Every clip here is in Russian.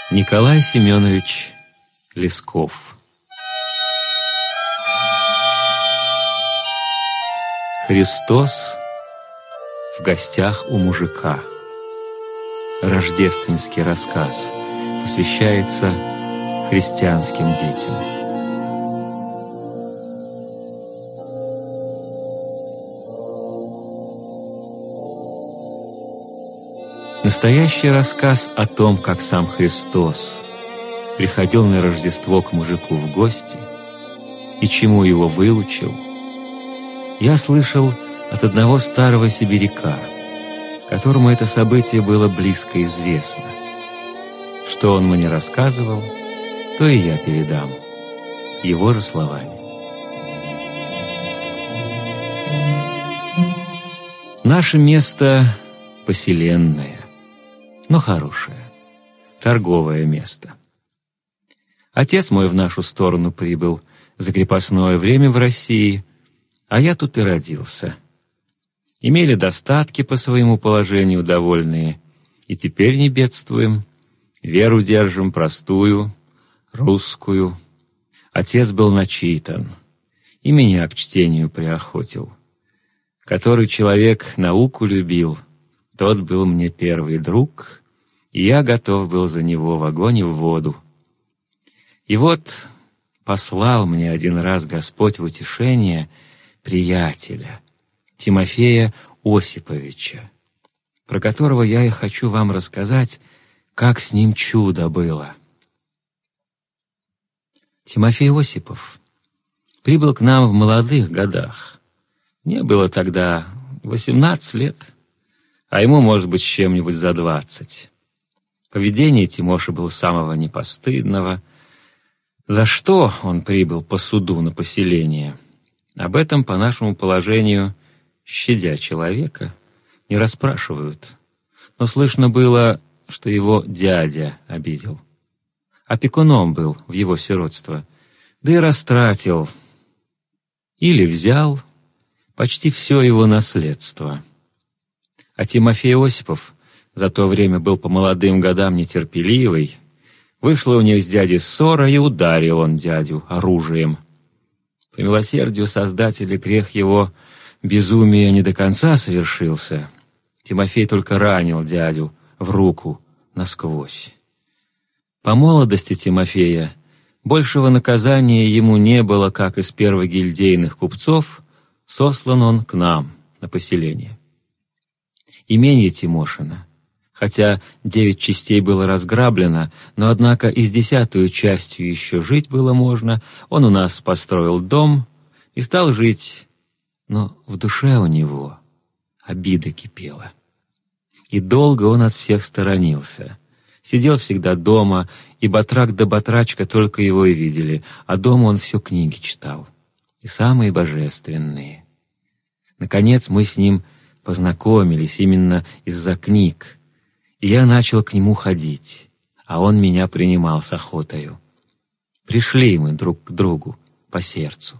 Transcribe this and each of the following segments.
Николай Семенович Лесков. Христос в гостях у мужика. Рождественский рассказ посвящается христианским детям. Настоящий рассказ о том, как сам Христос приходил на Рождество к мужику в гости и чему его выучил, я слышал от одного старого сибиряка, которому это событие было близко известно. Что он мне рассказывал, то и я передам его же словами. Наше место поселенное, но хорошее, торговое место. Отец мой в нашу сторону прибыл за крепостное время в России, а я тут и родился. Имели достатки по своему положению довольные, и теперь не бедствуем, веру держим простую, русскую. Отец был начитан, и меня к чтению приохотил. Который человек науку любил, тот был мне первый друг, и я готов был за него в огонь и в воду. И вот послал мне один раз Господь в утешение приятеля, Тимофея Осиповича, про которого я и хочу вам рассказать, как с ним чудо было. Тимофей Осипов прибыл к нам в молодых годах. Мне было тогда 18 лет, а ему, может быть, с чем-нибудь за 20. Поведение Тимоши было самого непостыдного. За что он прибыл по суду на поселение? Об этом, по нашему положению, щадя человека, не расспрашивают. Но слышно было, что его дядя обидел. Опекуном был в его сиротство, да и растратил или взял почти все его наследство. А Тимофей Осипов за то время был по молодым годам нетерпеливый. Вышла у них с дядей ссора, и ударил он дядю оружием. По милосердию Создателя грех его безумия не до конца совершился. Тимофей только ранил дядю в руку насквозь. По молодости Тимофея большего наказания ему не было, как из первогильдейных купцов, сослан он к нам на поселение. Имение Тимошина, хотя 9 частей было разграблено, но, однако, и с 10-ю частью еще жить было можно. Он у нас построил дом и стал жить, но в душе у него обида кипела. И долго он от всех сторонился. Сидел всегда дома, и батрак да батрачка только его и видели, а дома он все книги читал, и самые божественные. Наконец мы с ним познакомились именно из-за книг, и я начал к нему ходить, а он меня принимал с охотою. Пришли мы друг к другу по сердцу.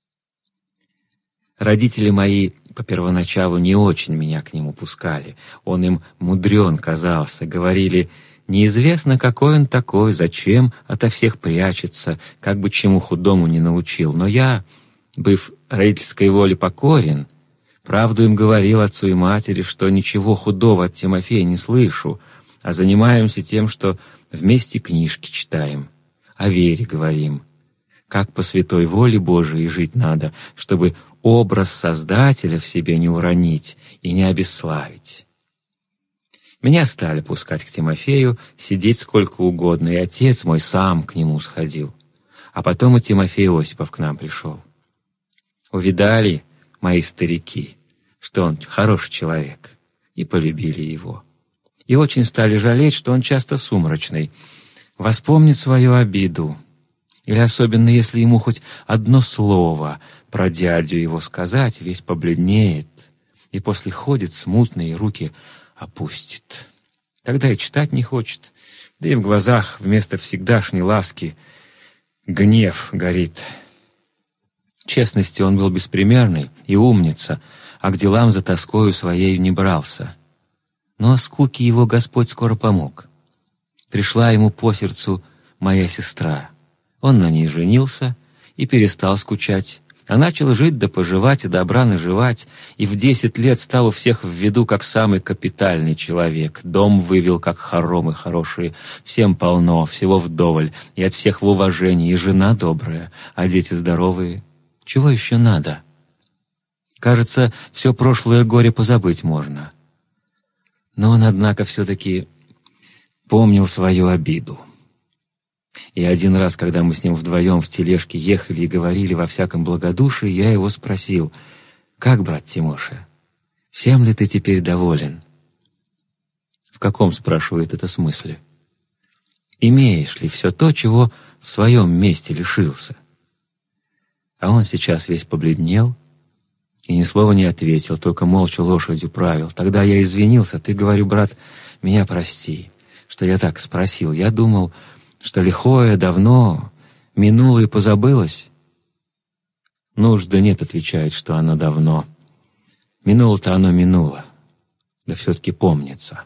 Родители мои по первоначалу не очень меня к нему пускали. Он им мудрен казался, говорили: неизвестно, какой он такой, зачем ото всех прячется, как бы чему худому не научил. Но я, быв родительской воле покорен, правду им говорил отцу и матери, что ничего худого от Тимофея не слышу, а занимаемся тем, что вместе книжки читаем, о вере говорим, как по святой воле Божией жить надо, чтобы образ Создателя в себе не уронить и не обесславить. Меня стали пускать к Тимофею, сидеть сколько угодно, и отец мой сам к нему сходил. А потом и Тимофей Осипов к нам пришел. Увидали мои старики, что он хороший человек, и полюбили его. И очень стали жалеть, что он часто сумрачный, воспомнит свою обиду, или особенно если ему хоть одно слово про дядю его сказать, весь побледнеет, и после ходит смутно и руки опустит. Тогда и читать не хочет, да и в глазах вместо всегдашней ласки гнев горит. Честности он был беспримерный и умница, а к делам за тоскою своей не брался. Но скуке его Господь скоро помог. Пришла ему по сердцу моя сестра. Он на ней женился и перестал скучать, а начал жить да поживать и добра наживать, и в 10 лет стал у всех в виду как самый капитальный человек. Дом вывел, как хоромы хорошие, всем полно, всего вдоволь, и от всех в уважении, и жена добрая, а дети здоровые. Чего еще надо? Кажется, все прошлое горе позабыть можно. Но он, однако, все-таки помнил свою обиду. И один раз, когда мы с ним вдвоем в тележке ехали и говорили во всяком благодушии, я его спросил: «Как, брат Тимоша, всем ли ты теперь доволен?» «В каком, — спрашивает, — это смысле? Имеешь ли все то, чего в своем месте лишился?» А он сейчас весь побледнел и ни слова не ответил, только молча лошадью правил. Тогда я извинился: «Ты, — говорю, — брат, меня прости, что я так спросил. Я думал, что лихое давно минуло и позабылось». «Нужды нет, — отвечает, — что оно давно. Минуло-то оно минуло, да все-таки помнится».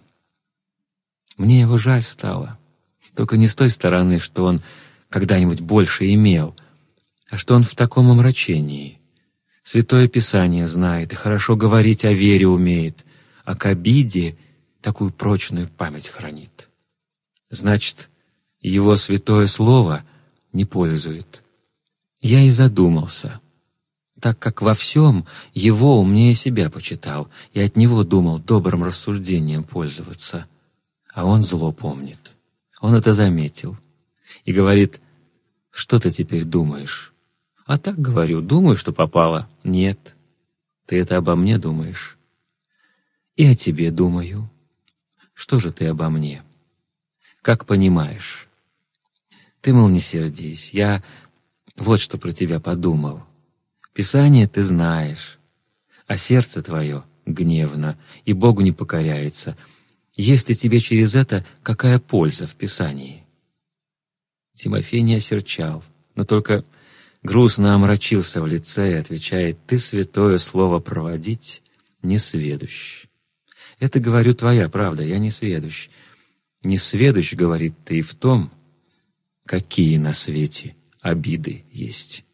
Мне его жаль стало, только не с той стороны, что он когда-нибудь больше имел, а что он в таком омрачении. Святое Писание знает и хорошо говорить о вере умеет, а к обиде такую прочную память хранит. Значит, его святое слово не пользует. Я и задумался, так как во всем его умнее себя почитал, и от него думал добрым рассуждением пользоваться. А он зло помнит. Он это заметил и говорит: «Что ты теперь думаешь?» А так, говорю, думаю, что попало. «Нет, ты это обо мне думаешь». «И о тебе думаю». «Что же ты обо мне? Как понимаешь?» «Ты, мол, не сердись, я вот что про тебя подумал. Писание ты знаешь, а сердце твое гневно, и Богу не покоряется. Есть ли тебе через это какая польза в Писании?» Тимофей не осерчал, но только грустно омрачился в лице и отвечает: «Ты святое слово проводить не сведущ». «Это, говорю, твоя правда, я не сведущ». «Не сведущ, — говорит, — ты и в том, какие на свете обиды есть».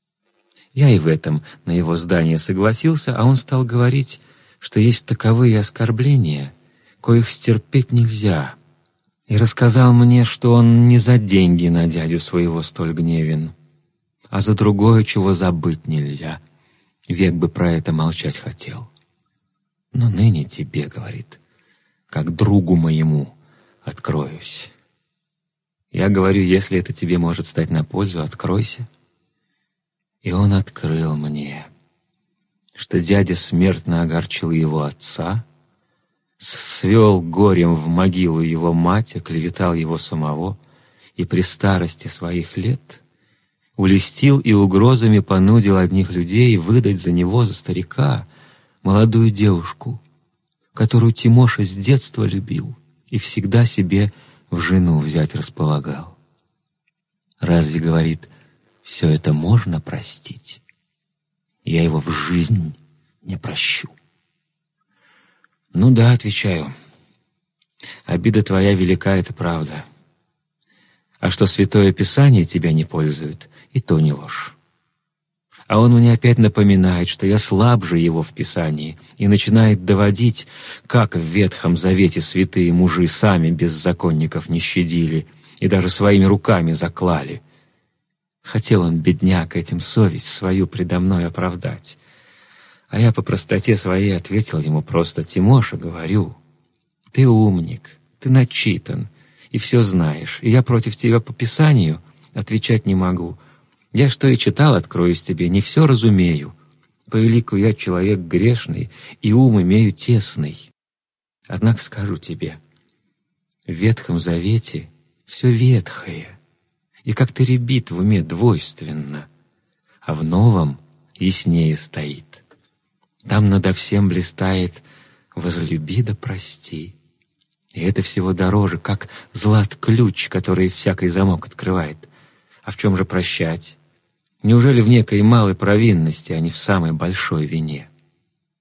Я и в этом на его здание согласился, а он стал говорить, что есть таковые оскорбления, коих стерпеть нельзя, и рассказал мне, что он не за деньги на дядю своего столь гневен, а за другое, чего забыть нельзя. Век бы про это молчать хотел. «Но ныне тебе, — говорит, — как другу моему откроюсь». Я говорю: «Если это тебе может стать на пользу, откройся». И он открыл мне, что дядя смертно огорчил его отца, свел горем в могилу его мать, оклеветал его самого, и при старости своих лет улестил и угрозами понудил одних людей выдать за него, за старика, молодую девушку, которую Тимоша с детства любил и всегда себе в жену взять располагал. Разве, — говорит, — все это можно простить? Я его в жизнь не прощу. «Ну да, — отвечаю, — обида твоя велика, это правда. А что Святое Писание тебя не пользует, и то не ложь». А он мне опять напоминает, что я слабже его в Писании, и начинает доводить, как в Ветхом Завете святые мужи сами беззаконников не щадили и даже своими руками заклали. Хотел он, бедняк, этим совесть свою предо мной оправдать. А я по простоте своей ответил ему просто: «Тимоша, — говорю, — ты умник, ты начитан и все знаешь, и я против тебя по Писанию отвечать не могу. Я что и читал, откроюсь тебе, не все разумею. По элику я человек грешный, и ум имею тесный. Однако скажу тебе, в Ветхом Завете все ветхое, и как-то рябит в уме двойственно, а в Новом яснее стоит. Там надо всем блистает: возлюби да прости. И это всего дороже, как злат-ключ, который всякий замок открывает. А в чем же прощать? Неужели в некой малой провинности, а не в самой большой вине?»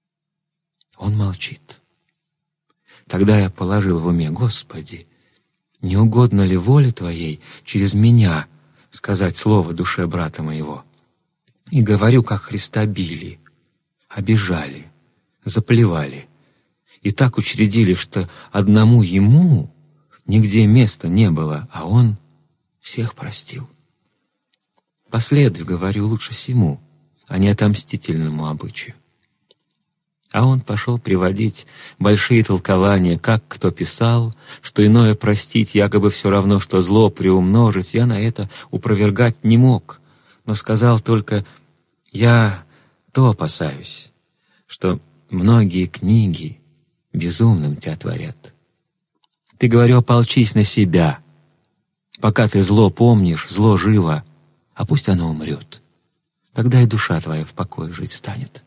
Он молчит. Тогда я положил в уме: «Господи, Не угодно ли воле Твоей через меня сказать слово душе брата моего? И говорю, как Христа били, обижали, заплевали, и так учредили, что одному ему нигде места не было, а он всех простил. Последуй, говорю, лучше сему, а не отомстительному обычаю. А он пошел приводить большие толкования, как кто писал, что иное простить якобы все равно, что зло приумножить. Я на это упровергать не мог, но сказал только: я то опасаюсь, что многие книги безумным тебя творят. Ты, говорю, ополчись на себя. Пока ты зло помнишь, зло живо, а пусть оно умрет. Тогда и душа твоя в покое жить станет.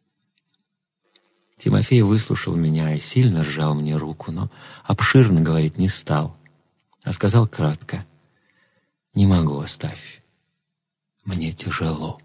Тимофей выслушал меня и сильно сжал мне руку, но обширно говорить не стал, а сказал кратко: «Не могу, оставь. Мне тяжело».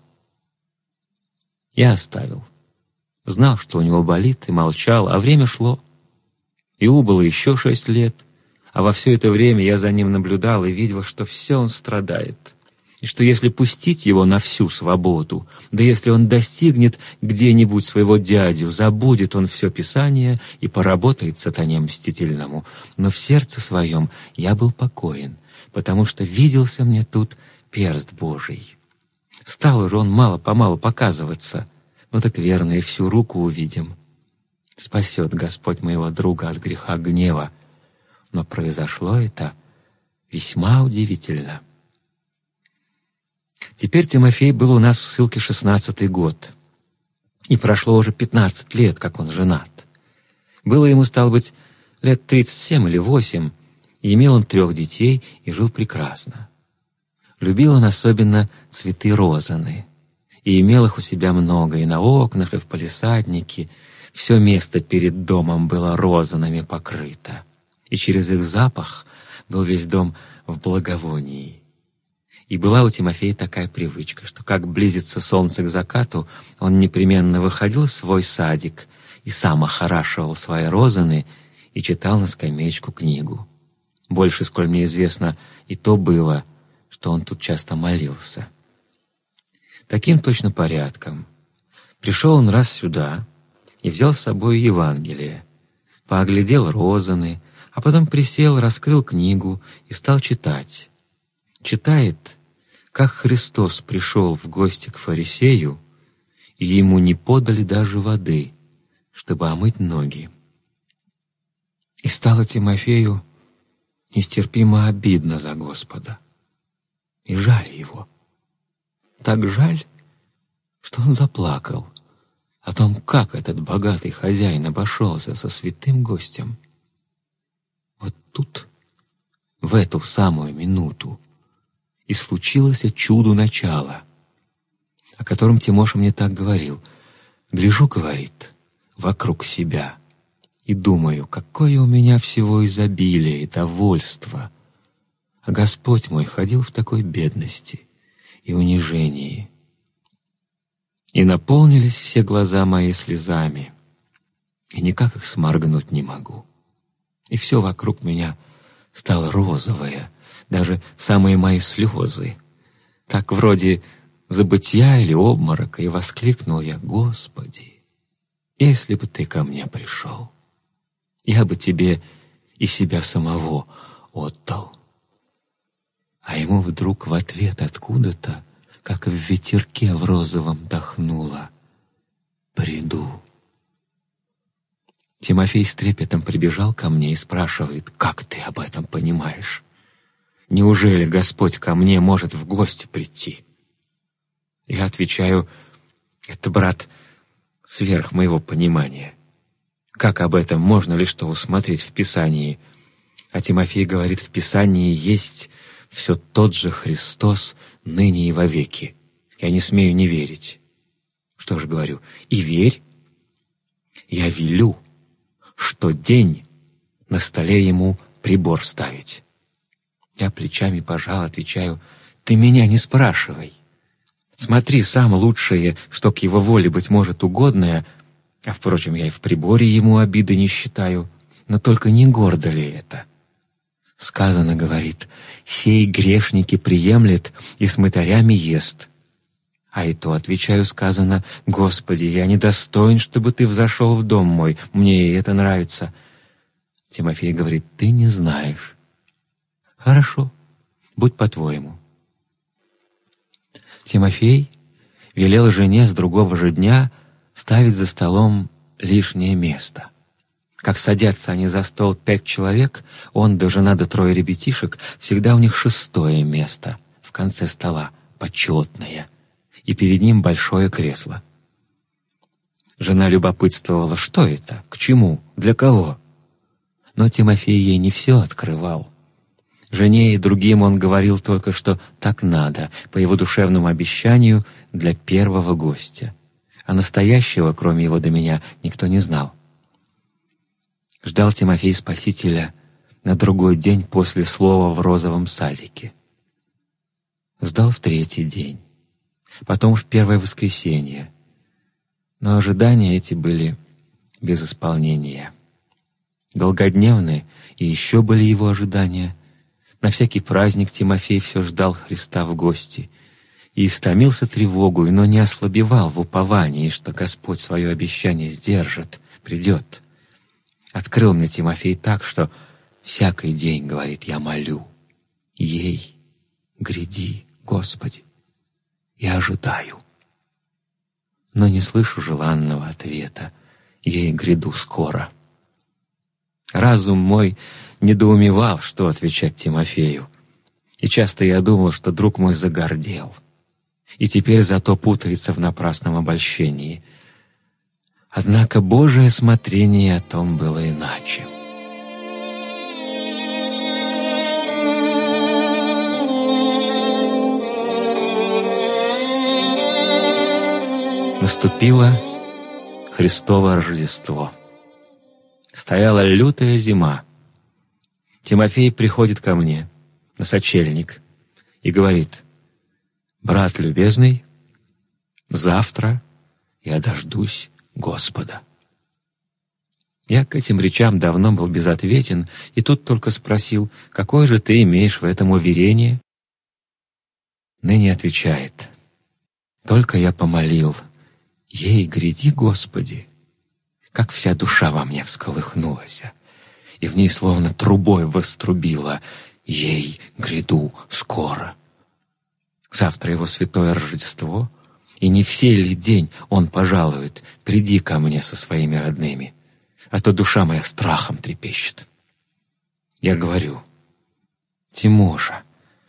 Я оставил. Знал, что у него болит, и молчал, а время шло. И убыло еще 6 лет, а во все это время я за ним наблюдал и видел, что все он страдает, и что если пустить его на всю свободу, да если он достигнет где-нибудь своего дядю, забудет он все Писание и поработает сатане мстительному. Но в сердце своем я был покоен, потому что виделся мне тут перст Божий. Стал уже он мало-помалу показываться, но так верно и всю руку увидим. Спасет Господь моего друга от греха гнева. Но произошло это весьма удивительно. Теперь Тимофей был у нас в ссылке 16-й год, и прошло уже 15 лет, как он женат. Было ему, стало быть, лет 37 или 8, и имел он 3 детей, и жил прекрасно. Любил он особенно цветы розаны, и имел их у себя много, и на окнах, и в палисаднике. Все место перед домом было розанами покрыто, и через их запах был весь дом в благовонии. И была у Тимофея такая привычка, что как близится солнце к закату, он непременно выходил в свой садик и сам охорашивал свои розаны и читал на скамеечку книгу. Больше, сколь мне известно, и то было, что он тут часто молился. Таким точно порядком пришел он раз сюда и взял с собой Евангелие, пооглядел розаны, а потом присел, раскрыл книгу и стал читать. Читает, как Христос пришел в гости к фарисею, и ему не подали даже воды, чтобы омыть ноги. И стало Тимофею нестерпимо обидно за Господа, и жаль его. Так жаль, что он заплакал о том, как этот богатый хозяин обошелся со святым гостем. Вот тут, в эту самую минуту, и случилось чудо начала, о котором Тимоша мне так говорил. Гляжу, говорит, вокруг себя и думаю, какое у меня всего изобилие и довольство, а Господь мой ходил в такой бедности и унижении. И наполнились все глаза мои слезами, и никак их сморгнуть не могу. И все вокруг меня стало розовое, даже самые мои слезы. Так вроде забытья или обморока, и воскликнул я: «Господи, если бы Ты ко мне пришел, я бы Тебе и себя самого отдал». А ему вдруг в ответ откуда-то, как в ветерке в розовом дохнуло: «Приду». Тимофей с трепетом прибежал ко мне и спрашивает: «Как ты об этом понимаешь? Неужели Господь ко мне может в гости прийти?» Я отвечаю: «Это, брат, сверх моего понимания. Как об этом можно ли что усмотреть в Писании?» А Тимофей говорит: «В Писании есть все тот же Христос, ныне и вовеки. Я не смею не верить». Что же говорю: «И верь. Я велю, что день на столе ему прибор ставить». Я плечами пожал, отвечаю: «Ты меня не спрашивай. Смотри сам лучшее, что к его воле, быть может, угодное, а, впрочем, я и в приборе ему обиды не считаю, но только не гордо ли это? Сказано, говорит, сей грешники приемлет и с мытарями ест. А и то, отвечаю, сказано, Господи, я недостоин, чтобы Ты взошел в дом мой, мне и это нравится. Тимофей говорит, ты не знаешь. Хорошо, будь по-твоему. Тимофей велел жене с другого же дня ставить за столом лишнее место. Как садятся они за стол 5 человек, он да жена да 3 ребятишек, всегда у них 6-е место в конце стола, почетное, и перед ним большое кресло. Жена любопытствовала, что это, к чему, для кого. Но Тимофей ей не все открывал. Жене и другим он говорил только, что так надо, по его душевному обещанию, для первого гостя. А настоящего, кроме его до меня, никто не знал. Ждал Тимофей Спасителя на другой день после слова в розовом садике. Ждал в 3-й день, потом в 1-е воскресенье. Но ожидания эти были без исполнения. Долгодневные и еще были его ожидания. На всякий праздник Тимофей все ждал Христа в гости и истомился тревогой, но не ослабевал в уповании, что Господь свое обещание сдержит, придет. Открыл мне Тимофей так, что всякий день, говорит, я молю, ей, гряди, Господи, и ожидаю. Но не слышу желанного ответа, ей гряду скоро. Разум мой недоумевал, что отвечать Тимофею, и часто я думал, что друг мой загордел, и теперь зато путается в напрасном обольщении. Однако Божие смотрение о том было иначе. Наступило Христово Рождество. Стояла лютая зима. Тимофей приходит ко мне на сочельник и говорит: «Брат любезный, завтра я дождусь Господа». Я к этим речам давно был безответен, и тут только спросил: «Какое же ты имеешь в этом уверение?» Ныне отвечает: «Только я помолил, ей гряди, Господи, как вся душа во мне всколыхнулась, и в ней словно трубой вострубила: ей гряду скоро. Завтра его святое Рождество, и не в сей ли день он пожалует: приди ко мне со своими родными, а то душа моя страхом трепещет». Я говорю: «Тимоша,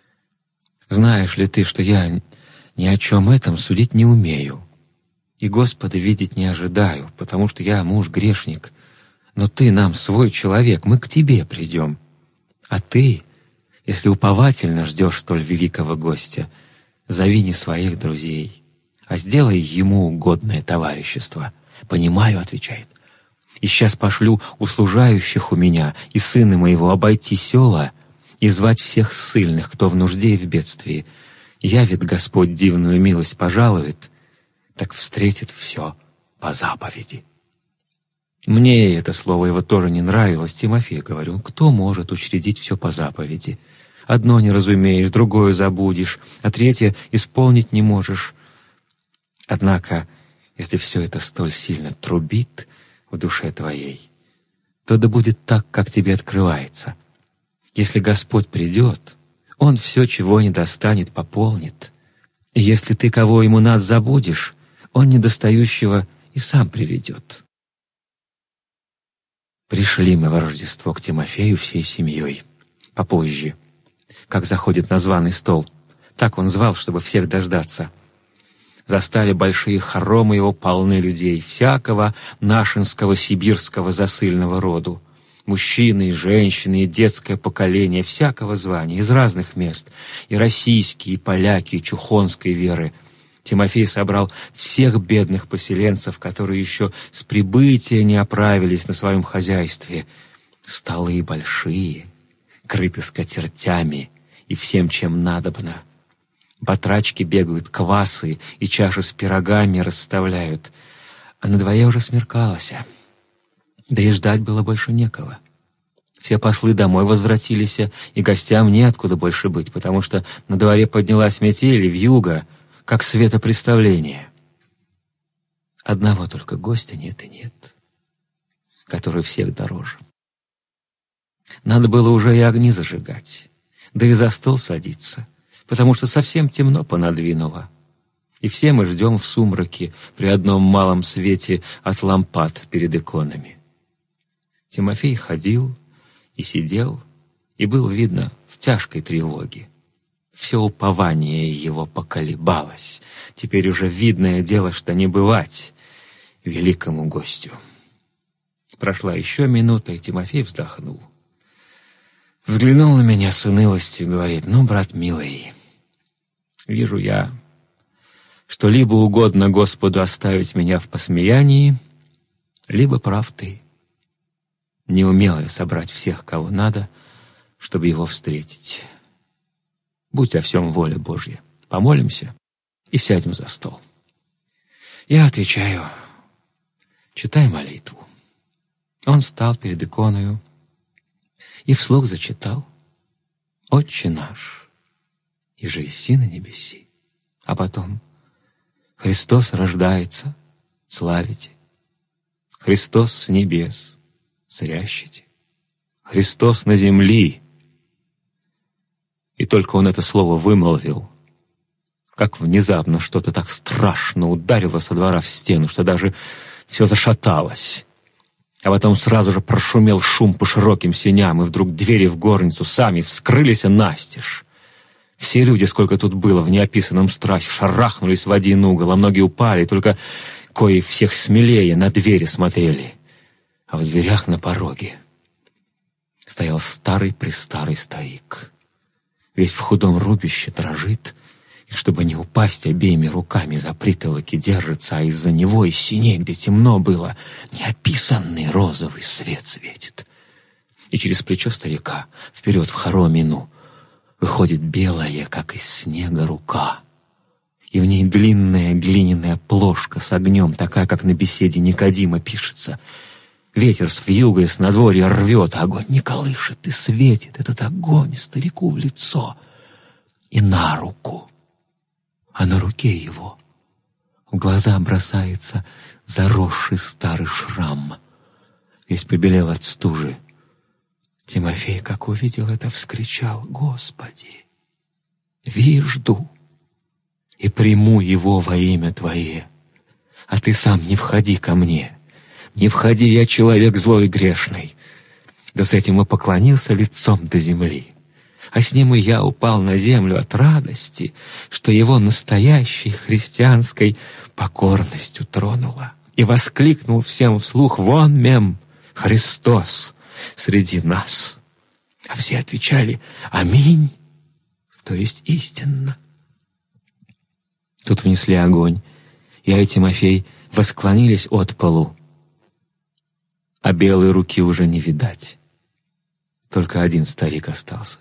знаешь ли ты, что я ни о чем этом судить не умею, и Господа видеть не ожидаю, потому что я муж-грешник, но ты нам свой человек, мы к тебе придем. А ты, если уповательно ждешь столь великого гостя, зови не своих друзей, а сделай ему угодное товарищество». «Понимаю», — отвечает, «и сейчас пошлю услужающих у меня и сына моего обойти села и звать всех ссыльных, кто в нужде и в бедствии. Явит Господь дивную милость пожалует, так встретит все по заповеди». Мне это слово его тоже не нравилось. «Тимофей, — говорю, — кто может учредить все по заповеди? Одно не разумеешь, другое забудешь, а третье исполнить не можешь. Однако, если все это столь сильно трубит в душе твоей, то да будет так, как тебе открывается. Если Господь придет, Он все, чего не достанет, пополнит. И если ты кого ему надо забудешь, Он недостающего и сам приведет». Пришли мы во Рождество к Тимофею всей семьей. Попозже, как заходит на званый стол, так он звал, чтобы всех дождаться. Застали большие хоромы его полны людей, всякого нашинского сибирского засыльного роду. Мужчины и женщины, и детское поколение всякого звания, из разных мест, и российские, и поляки, и чухонской веры. Тимофей собрал всех бедных поселенцев, которые еще с прибытия не оправились на своем хозяйстве. Столы большие, крыты скатертями и всем, чем надобно. Батрачки бегают, квасы и чаши с пирогами расставляют. А на дворе уже смеркалось, да и ждать было больше некого. Все послы домой возвратились, и гостям неоткуда больше быть, потому что на дворе поднялась метель и вьюга, как светопреставление. Одного только гостя нет и нет, который всех дороже. Надо было уже и огни зажигать, да и за стол садиться, потому что совсем темно понадвинуло. И все мы ждем в сумраке при одном малом свете от лампад перед иконами. Тимофей ходил и сидел, и был, видно, в тяжкой тревоге. Все упование его поколебалось. Теперь уже видное дело, что не бывать великому гостю. Прошла еще минута, и Тимофей вздохнул. Взглянул на меня с унылостью и говорит: «Ну, брат милый, вижу я, что либо угодно Господу оставить меня в посмеянии, либо прав ты. Не умел я собрать всех, кого надо, чтобы его встретить. Будь о всем воля Божья. Помолимся и сядем за стол». Я отвечаю: «Читай молитву». Он встал перед иконою и вслух зачитал: «Отче наш, иже еси на небеси». А потом: «Христос рождается, славите. Христос с небес, зрящите. Христос на земли». И только он это слово вымолвил, как внезапно что-то так страшно ударило со двора в стену, что даже все зашаталось. А потом сразу же прошумел шум по широким сеням, и вдруг двери в горницу сами вскрылись настежь. Все люди, сколько тут было, в неописанном страхе, шарахнулись в один угол, а многие упали, только кои всех смелее на двери смотрели. А в дверях на пороге стоял старый-престарый старик. Весь в худом рубище дрожит, и, чтобы не упасть, обеими руками за притолоки держится, а из-за него из синей, где темно было, неописанный розовый свет светит. И через плечо старика, вперед в хоромину, выходит белая, как из снега, рука. И в ней длинная глиняная плошка с огнем, такая, как на беседе Никодима пишется. Ветер с вьюгой с надворья рвет, а огонь не колышет и светит этот огонь старику в лицо и на руку. А на руке его в глаза бросается заросший старый шрам. Весь побелел от стужи. Тимофей, как увидел это, вскричал: «Господи, вижду и приму его во имя Твое, а Ты сам не входи ко мне. Не входи, я человек злой и грешный». Да с этим и поклонился лицом до земли. А с ним и я упал на землю от радости, что его настоящей христианской покорностью тронуло. И воскликнул всем вслух: «Вон мем, Христос среди нас». А все отвечали: «Аминь», то есть истинно. Тут внесли огонь. Я и Тимофей восклонились от полу, а белой руки уже не видать. Только один старик остался.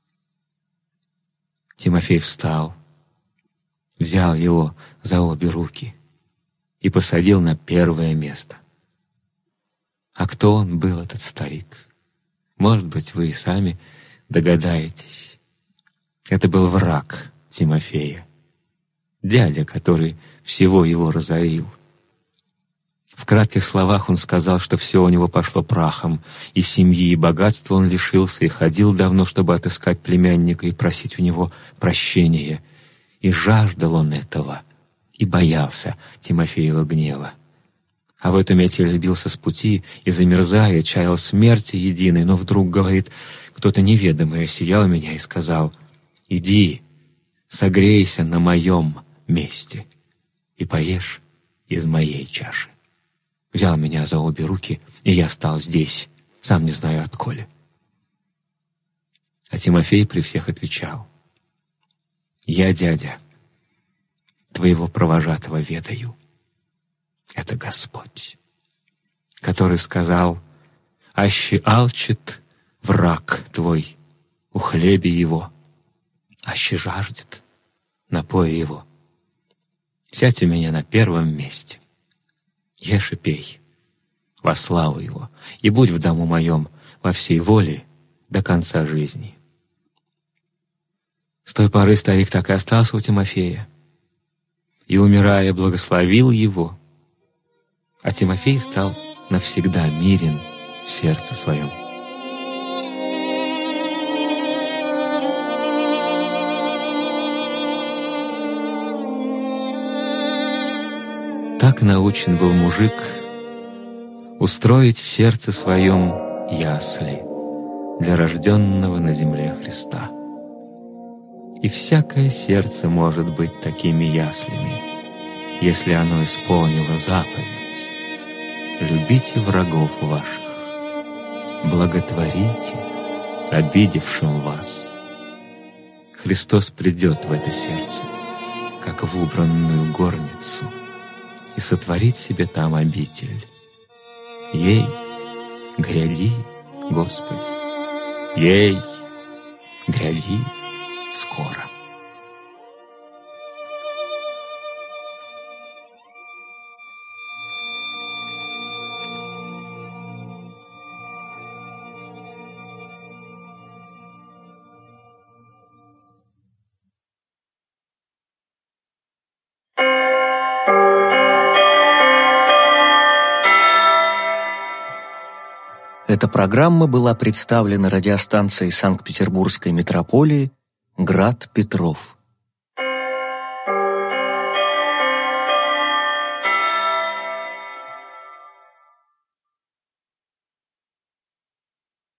Тимофей встал, взял его за обе руки и посадил на первое место. А кто он был, этот старик? Может быть, вы и сами догадаетесь. Это был враг Тимофея, дядя, который всего его разорил. В кратких словах он сказал, что все у него пошло прахом, и семьи, и богатства он лишился, и ходил давно, чтобы отыскать племянника и просить у него прощения. И жаждал он этого, и боялся Тимофеева гнева. А в эту метель сбился с пути и, замерзая, чаял смерти единой, но вдруг, говорит, кто-то неведомый осиял меня и сказал: «Иди, согрейся на моем месте и поешь из моей чаши». Взял меня за обе руки, и я стал здесь, сам не знаю отколи. А Тимофей при всех отвечал: «Я, дядя, твоего провожатого ведаю. Это Господь, который сказал: аще алчит враг твой у хлебе его, аще жаждет напоя его. Сядь у меня на первом месте, ешь и пей во славу его, и будь в дому моем во всей воле до конца жизни. С той поры старик так и остался у Тимофея, и, умирая, благословил его, а Тимофей стал навсегда мирен в сердце своем. Так научен был мужик устроить в сердце своем ясли для рожденного на земле Христа. И всякое сердце может быть такими яслями, если оно исполнило заповедь: «Любите врагов ваших, благотворите обидевшим вас». Христос придет в это сердце, как в убранную горницу, и сотворит себе там обитель. Ей, гряди, Господи, ей, гряди скоро. Эта программа была представлена радиостанцией Санкт-Петербургской метрополии «Град Петров».